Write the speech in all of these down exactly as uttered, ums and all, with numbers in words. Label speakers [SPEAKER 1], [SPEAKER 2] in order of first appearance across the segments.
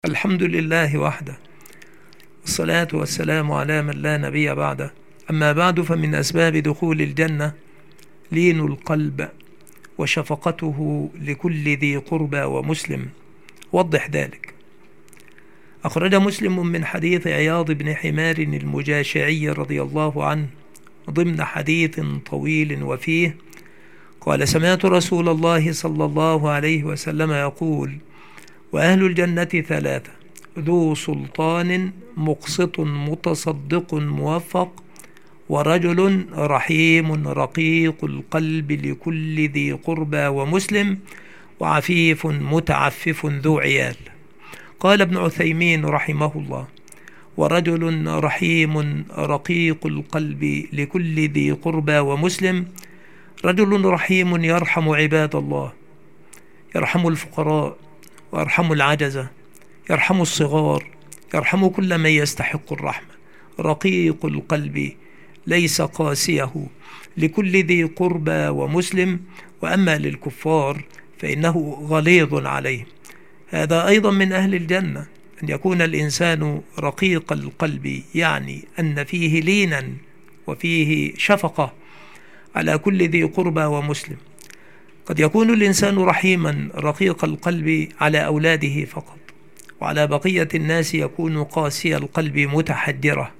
[SPEAKER 1] الحمد لله وحده، والصلاة والسلام على من لا نبي بعده. أما بعد، فمن أسباب دخول الجنة لين القلب وشفقته لكل ذي قربى ومسلم. وضح ذلك. أخرج مسلم من حديث عياض بن حمار المجاشعي رضي الله عنه ضمن حديث طويل وفيه قال: سمعت رسول الله صلى الله عليه وسلم يقول: وأهل الجنة ثلاثة: ذو سلطان مقسط متصدق موفق، ورجل رحيم رقيق القلب لكل ذي قربى ومسلم، وعفيف متعفف ذو عيال. قال ابن عثيمين رحمه الله: ورجل رحيم رقيق القلب لكل ذي قربى ومسلم، رجل رحيم يرحم عباد الله، يرحم الفقراء ويرحم العجزة، يرحم الصغار، يرحم كل من يستحق الرحمة، رقيق القلب ليس قاسيه لكل ذي قربى ومسلم. وأما للكفار فإنه غليظ عليهم. هذا أيضا من أهل الجنة، أن يكون الإنسان رقيق القلب، يعني أن فيه لينا وفيه شفقة على كل ذي قربى ومسلم. قد يكون الإنسان رحيما رقيق القلب على أولاده فقط، وعلى بقية الناس يكون قاسي القلب متحجرة.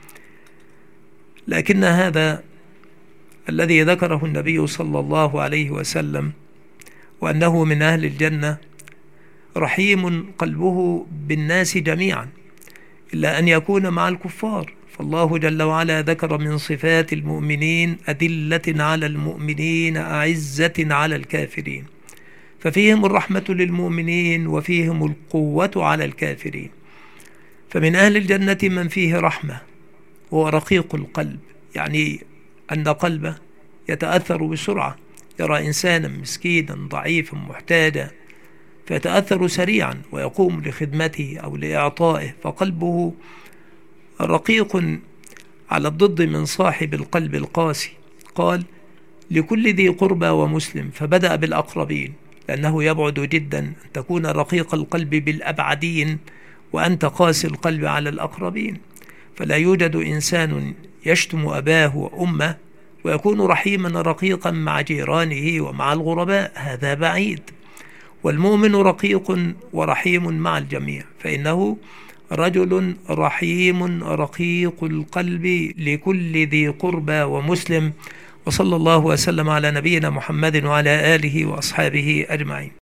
[SPEAKER 1] لكن هذا الذي ذكره النبي صلى الله عليه وسلم، وأنه من أهل الجنة رحيم قلبه بالناس جميعا، إلا أن يكون مع الكفار. فالله جل وعلا ذكر من صفات المؤمنين: أذلة على المؤمنين أعزة على الكافرين. ففيهم الرحمة للمؤمنين وفيهم القوة على الكافرين. فمن أهل الجنة من فيه رحمة وهو رقيق القلب، يعني أن قلبه يتأثر بسرعة، يرى إنسانا مسكينا ضعيفا محتاجا فيتأثر سريعا ويقوم لخدمته أو لإعطائه، فقلبه رقيق على الضد من صاحب القلب القاسي. قال: لكل ذي قربى ومسلم، فبدأ بالأقربين، لأنه يبعد جدا أن تكون رقيق القلب بالأبعدين وأنت قاسي القلب على الأقربين. فلا يوجد إنسان يشتم أباه وأمه ويكون رحيما رقيقا مع جيرانه ومع الغرباء، هذا بعيد. والمؤمن رقيق ورحيم مع الجميع، فإنه رجل رحيم رقيق القلب لكل ذي قربى ومسلم. وصلى الله وسلم على نبينا محمد وعلى آله وأصحابه أجمعين.